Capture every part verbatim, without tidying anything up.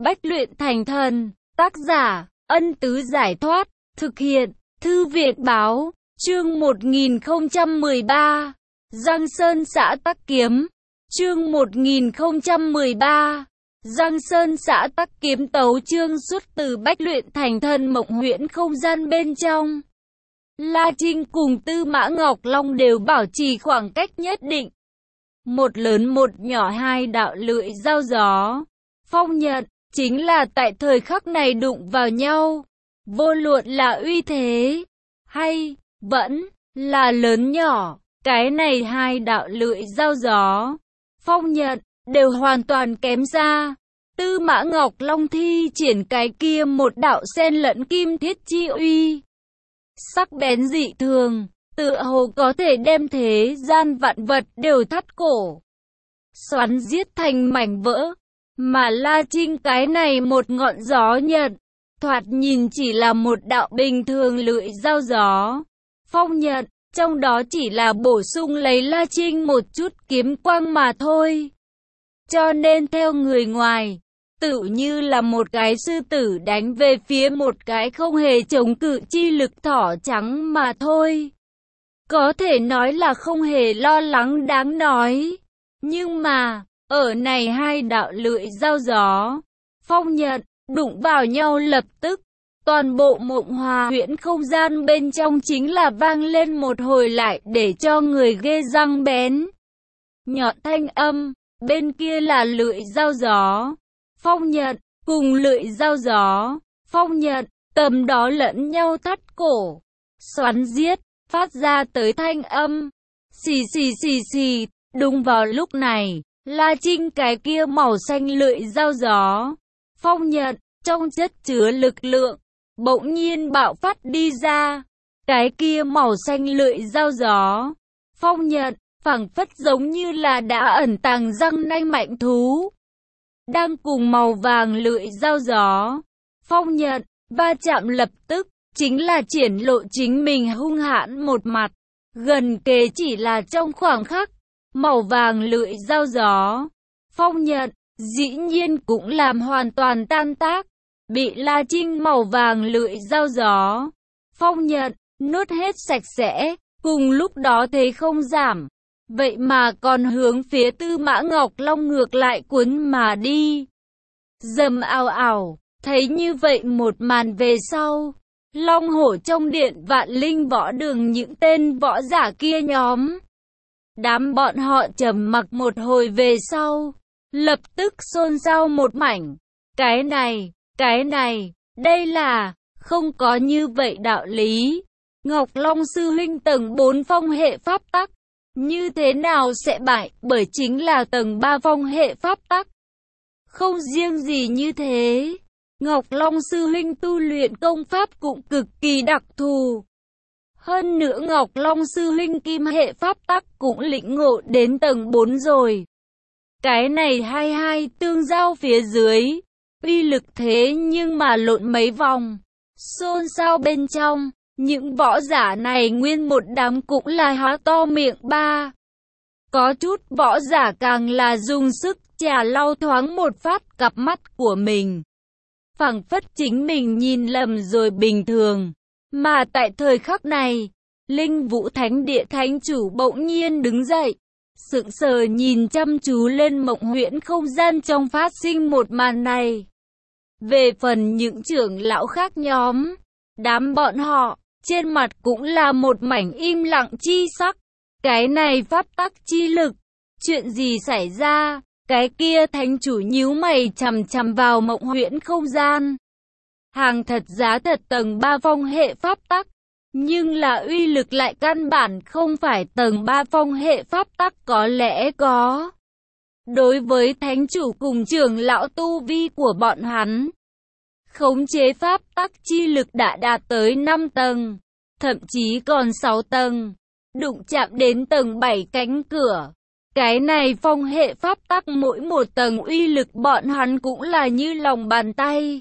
Bách luyện thành thần, tác giả, Ân Tứ Giải Thoát, thực hiện, Thư Viện Báo, chương một nghìn không trăm mười ba, Giang Sơn xã Tắc Kiếm, chương một nghìn không trăm mười ba, Giang Sơn xã Tắc Kiếm tấu chương xuất từ Bách luyện thành thần mộng huyễn không gian bên trong. La Trinh cùng Tư Mã Ngọc Long đều bảo trì khoảng cách nhất định. Một lớn một nhỏ hai đạo lưỡi dao gió. Phong nhận, chính là tại thời khắc này đụng vào nhau. Vô luận là uy thế, hay, vẫn, là lớn nhỏ. Cái này hai đạo lưỡi dao gió. Phong nhận, đều hoàn toàn kém xa. Tư Mã Ngọc Long thi triển cái kia một đạo xen lẫn kim thiết chi uy. Sắc bén dị thường, tựa hồ có thể đem thế gian vạn vật đều thắt cổ, xoắn giết thành mảnh vỡ. Mà La Trinh cái này một ngọn gió nhận, thoạt nhìn chỉ là một đạo bình thường lưỡi dao gió. Phong nhận, trong đó chỉ là bổ sung lấy La Trinh một chút kiếm quang mà thôi. Cho nên theo người ngoài, tự như là một cái sư tử đánh về phía một cái không hề chống cự chi lực thỏ trắng mà thôi. Có thể nói là không hề lo lắng đáng nói. Nhưng mà, ở này hai đạo lưỡi dao gió, phong nhận, đụng vào nhau lập tức. Toàn bộ mộng hòa huyễn không gian bên trong chính là vang lên một hồi lại để cho người ghê răng bén. Nhọn thanh âm, bên kia là lưỡi dao gió. Phong nhận, cùng lưỡi dao gió, phong nhận, tầm đó lẫn nhau thắt cổ, xoắn giết, phát ra tới thanh âm. Xì xì xì xì, đúng vào lúc này, La Trinh cái kia màu xanh lưỡi dao gió, phong nhận, trong chất chứa lực lượng, bỗng nhiên bạo phát đi ra. Cái kia màu xanh lưỡi dao gió, phong nhận, phảng phất giống như là đã ẩn tàng răng nanh mạnh thú. Đang cùng màu vàng lưỡi dao gió, phong nhận, va chạm lập tức, chính là triển lộ chính mình hung hãn một mặt. Gần kề chỉ là trong khoảng khắc, màu vàng lưỡi dao gió, phong nhận, dĩ nhiên cũng làm hoàn toàn tan tác. Bị La Trinh màu vàng lưỡi dao gió, phong nhận, nuốt hết sạch sẽ, cùng lúc đó thế không giảm. Vậy mà còn hướng phía Tư Mã Ngọc Long ngược lại cuốn mà đi. Dầm ào ào, thấy như vậy một màn về sau, Long Hổ trong điện Vạn Linh Võ Đường những tên võ giả kia nhóm. Đám bọn họ trầm mặc một hồi về sau, lập tức xôn xao một mảnh. Cái này, cái này, đây là, không có như vậy đạo lý. Ngọc Long sư huynh tầng bốn phong hệ pháp tắc, như thế nào sẽ bại, bởi chính là tầng ba phong hệ pháp tắc. Không riêng gì như thế, Ngọc Long sư huynh tu luyện công pháp cũng cực kỳ đặc thù. Hơn nữa Ngọc Long sư huynh kim hệ pháp tắc cũng lĩnh ngộ đến tầng bốn rồi. Cái này hai hai tương giao phía dưới, uy lực thế nhưng mà lộn mấy vòng, xôn xao bên trong. Những võ giả này nguyên một đám cũng là há to miệng ba. Có chút võ giả càng là dùng sức chà lau thoáng một phát cặp mắt của mình. Phảng phất chính mình nhìn lầm rồi bình thường. Mà tại thời khắc này, Linh Vũ Thánh Địa Thánh Chủ bỗng nhiên đứng dậy, sững sờ nhìn chăm chú lên mộng huyễn không gian trong phát sinh một màn này. Về phần những trưởng lão khác nhóm, đám bọn họ, trên mặt cũng là một mảnh im lặng chi sắc. Cái này pháp tắc chi lực, chuyện gì xảy ra? Cái kia thánh chủ nhíu mày chằm chằm vào mộng huyễn không gian. Hàng thật giá thật tầng ba phong hệ pháp tắc, nhưng là uy lực lại căn bản không phải tầng ba phong hệ pháp tắc có lẽ có. Đối với thánh chủ cùng trưởng lão tu vi của bọn hắn, khống chế pháp tắc chi lực đã đạt tới năm tầng, thậm chí còn sáu tầng, đụng chạm đến tầng bảy cánh cửa. Cái này phong hệ pháp tắc mỗi một tầng uy lực bọn hắn cũng là như lòng bàn tay.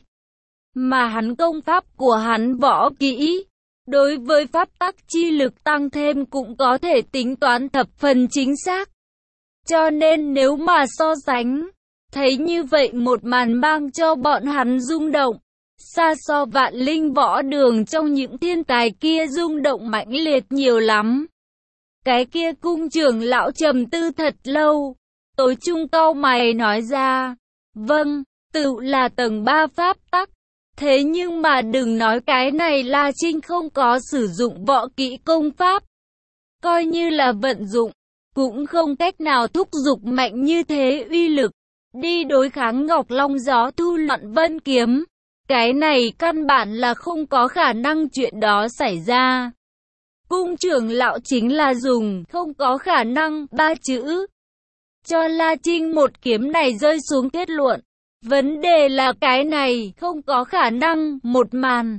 Mà hắn công pháp của hắn võ kỹ, đối với pháp tắc chi lực tăng thêm cũng có thể tính toán thập phần chính xác. Cho nên nếu mà so sánh, Thấy như vậy một màn mang cho bọn hắn rung động. Xa so Vạn Linh Võ Đường trong những thiên tài kia rung động mãnh liệt nhiều lắm. Cái kia cung trưởng lão trầm tư thật lâu. Tối trung cau mày nói ra. Vâng, tự là tầng ba pháp tắc. Thế nhưng mà đừng nói cái này La Trinh không có sử dụng võ kỹ công pháp. Coi như là vận dụng, cũng không cách nào thúc giục mạnh như thế uy lực. Đi đối kháng Ngọc Long Gió Thu Loạn Vân Kiếm. Cái này căn bản là không có khả năng chuyện đó xảy ra. Cung trưởng lão chính là dùng không có khả năng ba chữ. Cho La Trinh một kiếm này rơi xuống kết luận. Vấn đề là cái này không có khả năng một màn.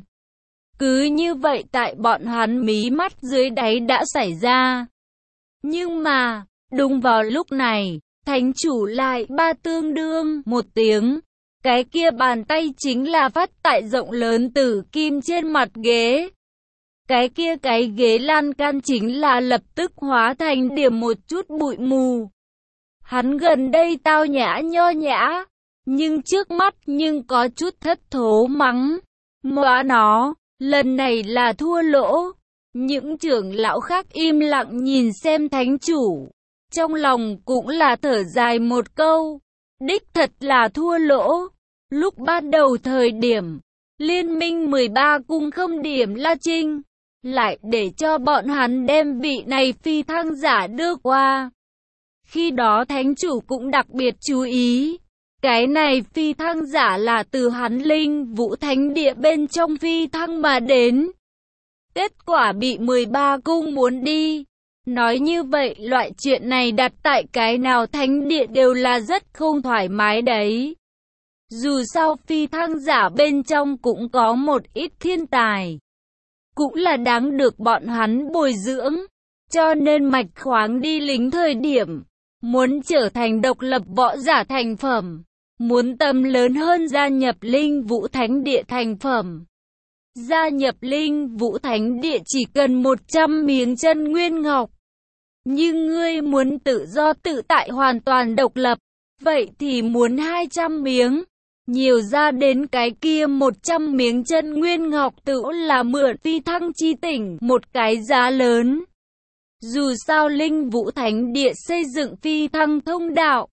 Cứ như vậy tại bọn hắn mí mắt dưới đáy đã xảy ra. Nhưng mà, đúng vào lúc này, thánh chủ lại ba tương đương một tiếng. Cái kia bàn tay chính là phát tại rộng lớn tử kim trên mặt ghế. Cái kia cái ghế lan can chính là lập tức hóa thành điểm một chút bụi mù. Hắn gần đây tao nhã nho nhã, nhưng trước mắt nhưng có chút thất thố mắng. Móa nó, lần này là thua lỗ. Những trưởng lão khác im lặng nhìn xem thánh chủ. Trong lòng cũng là thở dài một câu. Đích thật là thua lỗ. Lúc ban đầu thời điểm, liên minh mười ba cung không điểm La Trinh. Lại để cho bọn hắn đem vị này phi thăng giả đưa qua. Khi đó thánh chủ cũng đặc biệt chú ý. Cái này phi thăng giả là từ hắn Linh Vũ Thánh Địa bên trong phi thăng mà đến. Kết quả bị mười ba cung muốn đi. Nói như vậy loại chuyện này đặt tại cái nào thánh địa đều là rất không thoải mái đấy. Dù sao phi thăng giả bên trong cũng có một ít thiên tài. Cũng là đáng được bọn hắn bồi dưỡng. Cho nên mạch khoáng đi lính thời điểm. Muốn trở thành độc lập võ giả thành phẩm. Muốn tầm lớn hơn gia nhập Linh Vũ Thánh Địa thành phẩm. Gia nhập Linh Vũ Thánh Địa chỉ cần một trăm miếng chân nguyên ngọc. Nhưng ngươi muốn tự do tự tại hoàn toàn độc lập. Vậy thì muốn hai trăm miếng. Nhiều ra đến cái kia một trăm miếng chân nguyên ngọc tự là mượn phi thăng chi tỉnh một cái giá lớn. Dù sao Linh Vũ Thánh Địa xây dựng phi thăng thông đạo.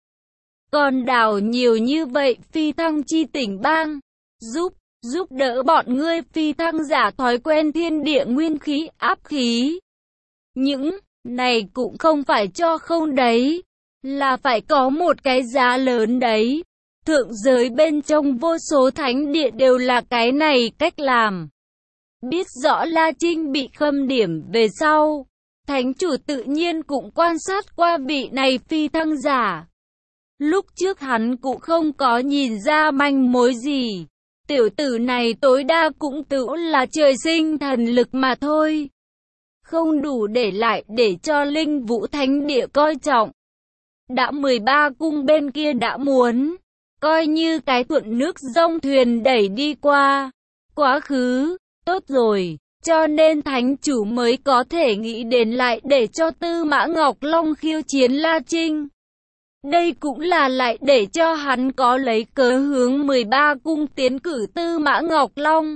Còn đảo nhiều như vậy phi thăng chi tỉnh bang. Giúp, giúp đỡ bọn ngươi phi thăng giả thói quen thiên địa nguyên khí áp khí. Những này cũng không phải cho không đấy. Là phải có một cái giá lớn đấy. Thượng giới bên trong vô số thánh địa đều là cái này cách làm. Biết rõ La Trinh bị khâm điểm về sau. Thánh chủ tự nhiên cũng quan sát qua vị này phi thăng giả. Lúc trước hắn cũng không có nhìn ra manh mối gì. Tiểu tử này tối đa cũng tự là trời sinh thần lực mà thôi. Không đủ để lại để cho Linh Vũ Thánh Địa coi trọng. Đã mười ba cung bên kia đã muốn. Coi như cái thuận nước dông thuyền đẩy đi qua. Quá khứ, tốt rồi. Cho nên thánh chủ mới có thể nghĩ đến lại để cho Tư Mã Ngọc Long khiêu chiến La Trinh. Đây cũng là lại để cho hắn có lấy cớ hướng mười ba cung tiến cử Tư Mã Ngọc Long.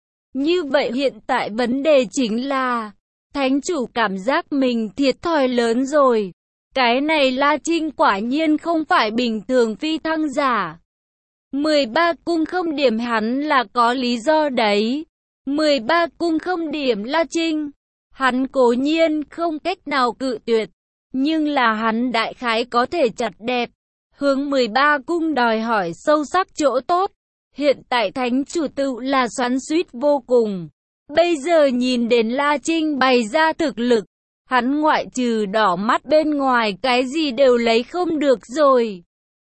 Như vậy hiện tại vấn đề chính là, thánh chủ cảm giác mình thiệt thòi lớn rồi. Cái này La Trinh quả nhiên không phải bình thường phi thăng giả. mười ba cung không điểm hắn là có lý do đấy. mười ba cung không điểm La Trinh. Hắn cố nhiên không cách nào cự tuyệt. Nhưng là hắn đại khái có thể chặt đẹp. Hướng mười ba cung đòi hỏi sâu sắc chỗ tốt. Hiện tại thánh chủ tự là xoắn xuýt vô cùng. Bây giờ nhìn đến La Trinh bày ra thực lực. Hắn ngoại trừ đỏ mắt bên ngoài cái gì đều lấy không được rồi.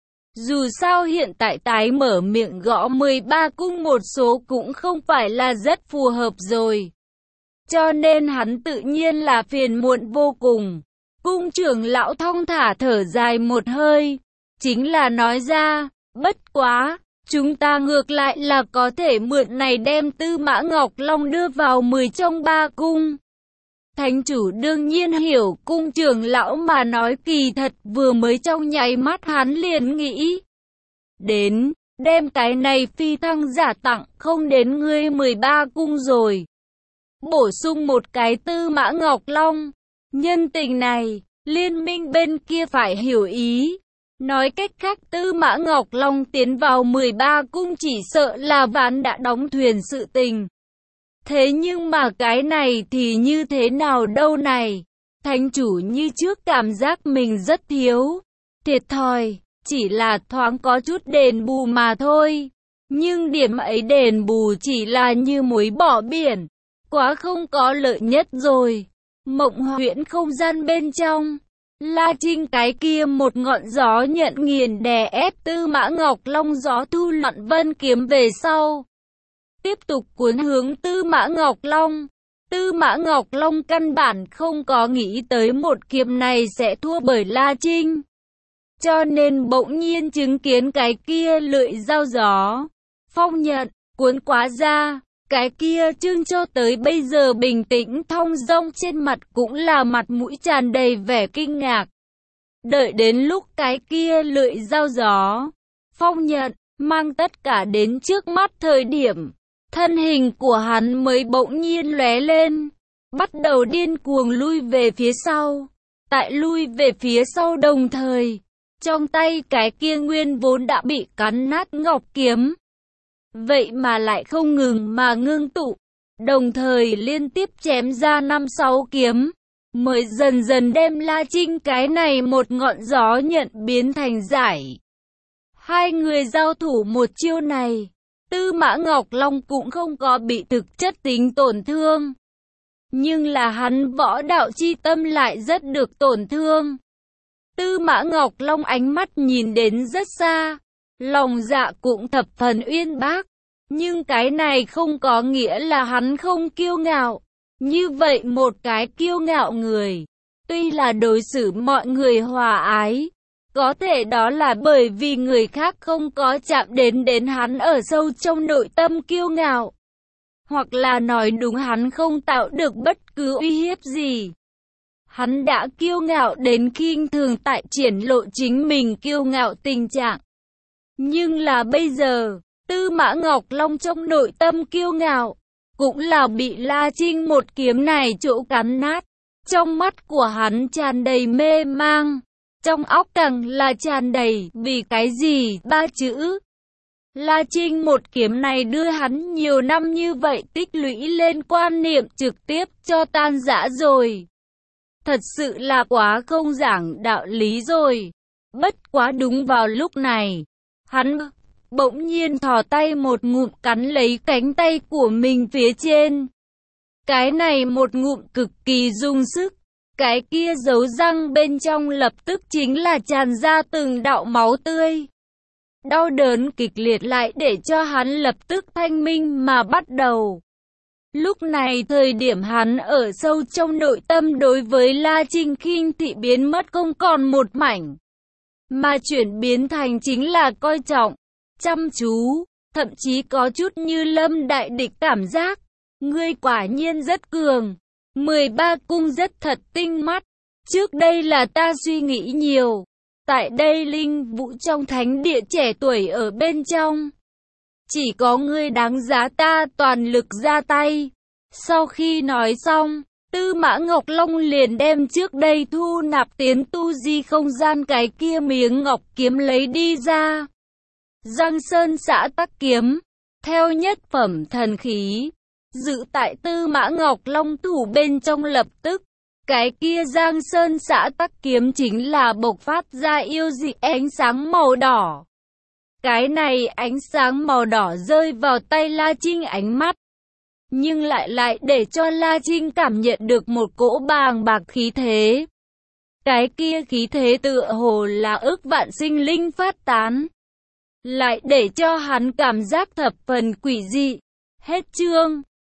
Dù sao hiện tại tái mở miệng gõ mười ba cung một số cũng không phải là rất phù hợp rồi. Cho nên hắn tự nhiên là phiền muộn vô cùng. Cung trưởng lão thong thả thở dài một hơi. Chính là nói ra, bất quá, chúng ta ngược lại là có thể mượn này đem Tư Mã Ngọc Long đưa vào mười trong ba cung. Thánh chủ đương nhiên hiểu cung trưởng lão mà nói kỳ thật vừa mới trong nháy mắt hắn liền nghĩ. Đến, đem cái này phi thăng giả tặng không đến ngươi mười ba cung rồi. Bổ sung một cái Tư Mã Ngọc Long. Nhân tình này, liên minh bên kia phải hiểu ý. Nói cách khác Tư Mã Ngọc Long tiến vào mười ba cung chỉ sợ là ván đã đóng thuyền sự tình. Thế nhưng mà cái này thì như thế nào đâu này? Thánh chủ như trước cảm giác mình rất thiếu. Thiệt thòi, chỉ là thoáng có chút đền bù mà thôi. Nhưng điểm ấy đền bù chỉ là như muối bỏ biển. Quá không có lợi nhất rồi. Mộng huyễn không gian bên trong. La Trinh cái kia một ngọn gió nhận nghiền đè ép Tư Mã Ngọc Long gió thu loạn vân kiếm về sau. Tiếp tục cuốn hướng Tư Mã Ngọc Long. Tư Mã Ngọc Long căn bản không có nghĩ tới một kiếm này sẽ thua bởi La Trinh. Cho nên bỗng nhiên chứng kiến cái kia lưỡi dao gió. Phong nhận, cuốn quá ra. Cái kia Trương cho tới bây giờ bình tĩnh thong dong trên mặt cũng là mặt mũi tràn đầy vẻ kinh ngạc. Đợi đến lúc cái kia lưỡi dao gió, phong nhận, mang tất cả đến trước mắt thời điểm, thân hình của hắn mới bỗng nhiên lóe lên, bắt đầu điên cuồng lui về phía sau. Tại lui về phía sau đồng thời, trong tay cái kia nguyên vốn đã bị cắn nát ngọc kiếm. Vậy mà lại không ngừng mà ngưng tụ, đồng thời liên tiếp chém ra năm sáu kiếm, mới dần dần đem La Trinh cái này một ngọn gió nhận biến thành giải. Hai người giao thủ một chiêu này, Tư Mã Ngọc Long cũng không có bị thực chất tính tổn thương. Nhưng là hắn võ đạo chi tâm lại rất được tổn thương. Tư Mã Ngọc Long ánh mắt nhìn đến rất xa, lòng dạ cũng thập phần uyên bác. Nhưng cái này không có nghĩa là hắn không kiêu ngạo. Như vậy một cái kiêu ngạo người, tuy là đối xử mọi người hòa ái, có thể đó là bởi vì người khác không có chạm đến đến hắn ở sâu trong nội tâm kiêu ngạo. Hoặc là nói đúng hắn không tạo được bất cứ uy hiếp gì. Hắn đã kiêu ngạo đến khinh thường tại triển lộ chính mình kiêu ngạo tình trạng. Nhưng là bây giờ, Tư Mã Ngọc Long trong nội tâm kiêu ngạo, cũng là bị La Trinh một kiếm này chỗ cắn nát. Trong mắt của hắn tràn đầy mê mang, trong óc càng là tràn đầy vì cái gì ba chữ. La Trinh một kiếm này đưa hắn nhiều năm như vậy tích lũy lên quan niệm trực tiếp cho tan rã rồi. Thật sự là quá không giảng đạo lý rồi. Bất quá đúng vào lúc này, hắn bỗng nhiên thò tay một ngụm cắn lấy cánh tay của mình phía trên. Cái này một ngụm cực kỳ dùng sức. Cái kia dấu răng bên trong lập tức chính là tràn ra từng đạo máu tươi. Đau đớn kịch liệt lại để cho hắn lập tức thanh minh mà bắt đầu. Lúc này thời điểm hắn ở sâu trong nội tâm đối với La Trinh khinh thị biến mất không còn một mảnh. Mà chuyển biến thành chính là coi trọng, chăm chú, thậm chí có chút như lâm đại địch cảm giác. Ngươi quả nhiên rất cường. mười ba cung rất thật tinh mắt. Trước đây là ta suy nghĩ nhiều. Tại đây linh vũ trong thánh địa trẻ tuổi ở bên trong. Chỉ có ngươi đáng giá ta toàn lực ra tay. Sau khi nói xong, Tư Mã Ngọc Long liền đem trước đây thu nạp tiến tu di không gian cái kia miếng ngọc kiếm lấy đi ra. Giang Sơn Xã Tắc Kiếm, theo nhất phẩm thần khí, giữ tại Tư Mã Ngọc Long thủ bên trong lập tức. Cái kia Giang Sơn Xã Tắc Kiếm chính là bộc phát ra yêu dị ánh sáng màu đỏ. Cái này ánh sáng màu đỏ rơi vào tay La Trinh ánh mắt, nhưng lại lại để cho La Trinh cảm nhận được một cỗ bàng bạc khí thế. Cái kia khí thế tựa hồ là ức vạn sinh linh phát tán, lại để cho hắn cảm giác thập phần quỷ dị. Hết chương.